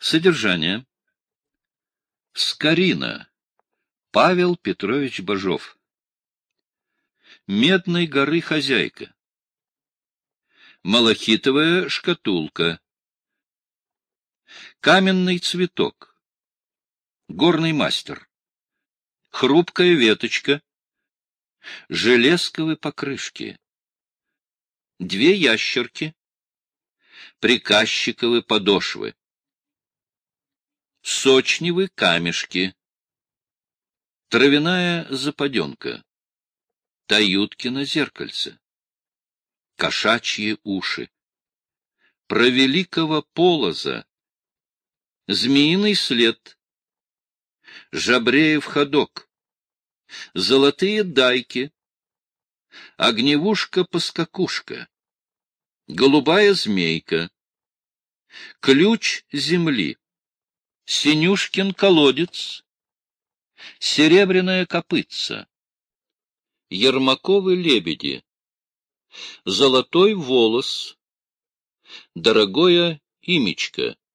Содержание. Скорина. Павел Петрович Бажов. Медной горы хозяйка. Малахитовая шкатулка. Каменный цветок. Горный мастер. Хрупкая веточка. Железковые покрышки. Две ящерки. Приказчиковы подошвы. Сочневы камешки. Травяная западенка. Таюткино зеркальце. Кошачьи уши. Про великого полоза. Змеиный след. Жабреев ходок. Золотые дайки. Огневушка-поскакушка. Голубая змейка. Ключ земли. Синюшкин колодец. Серебряная копытца. Ермаковы лебеди. Золотой волос. Дорогое имечко.